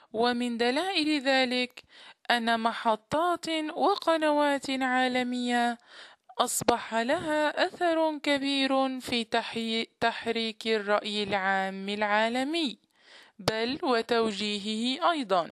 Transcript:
ومن دلائل ذلك أن محطات وقنوات عالمية أصبح لها أثر كبير في تحريك الرأي العام العالمي، بل وتوجيهه أيضا.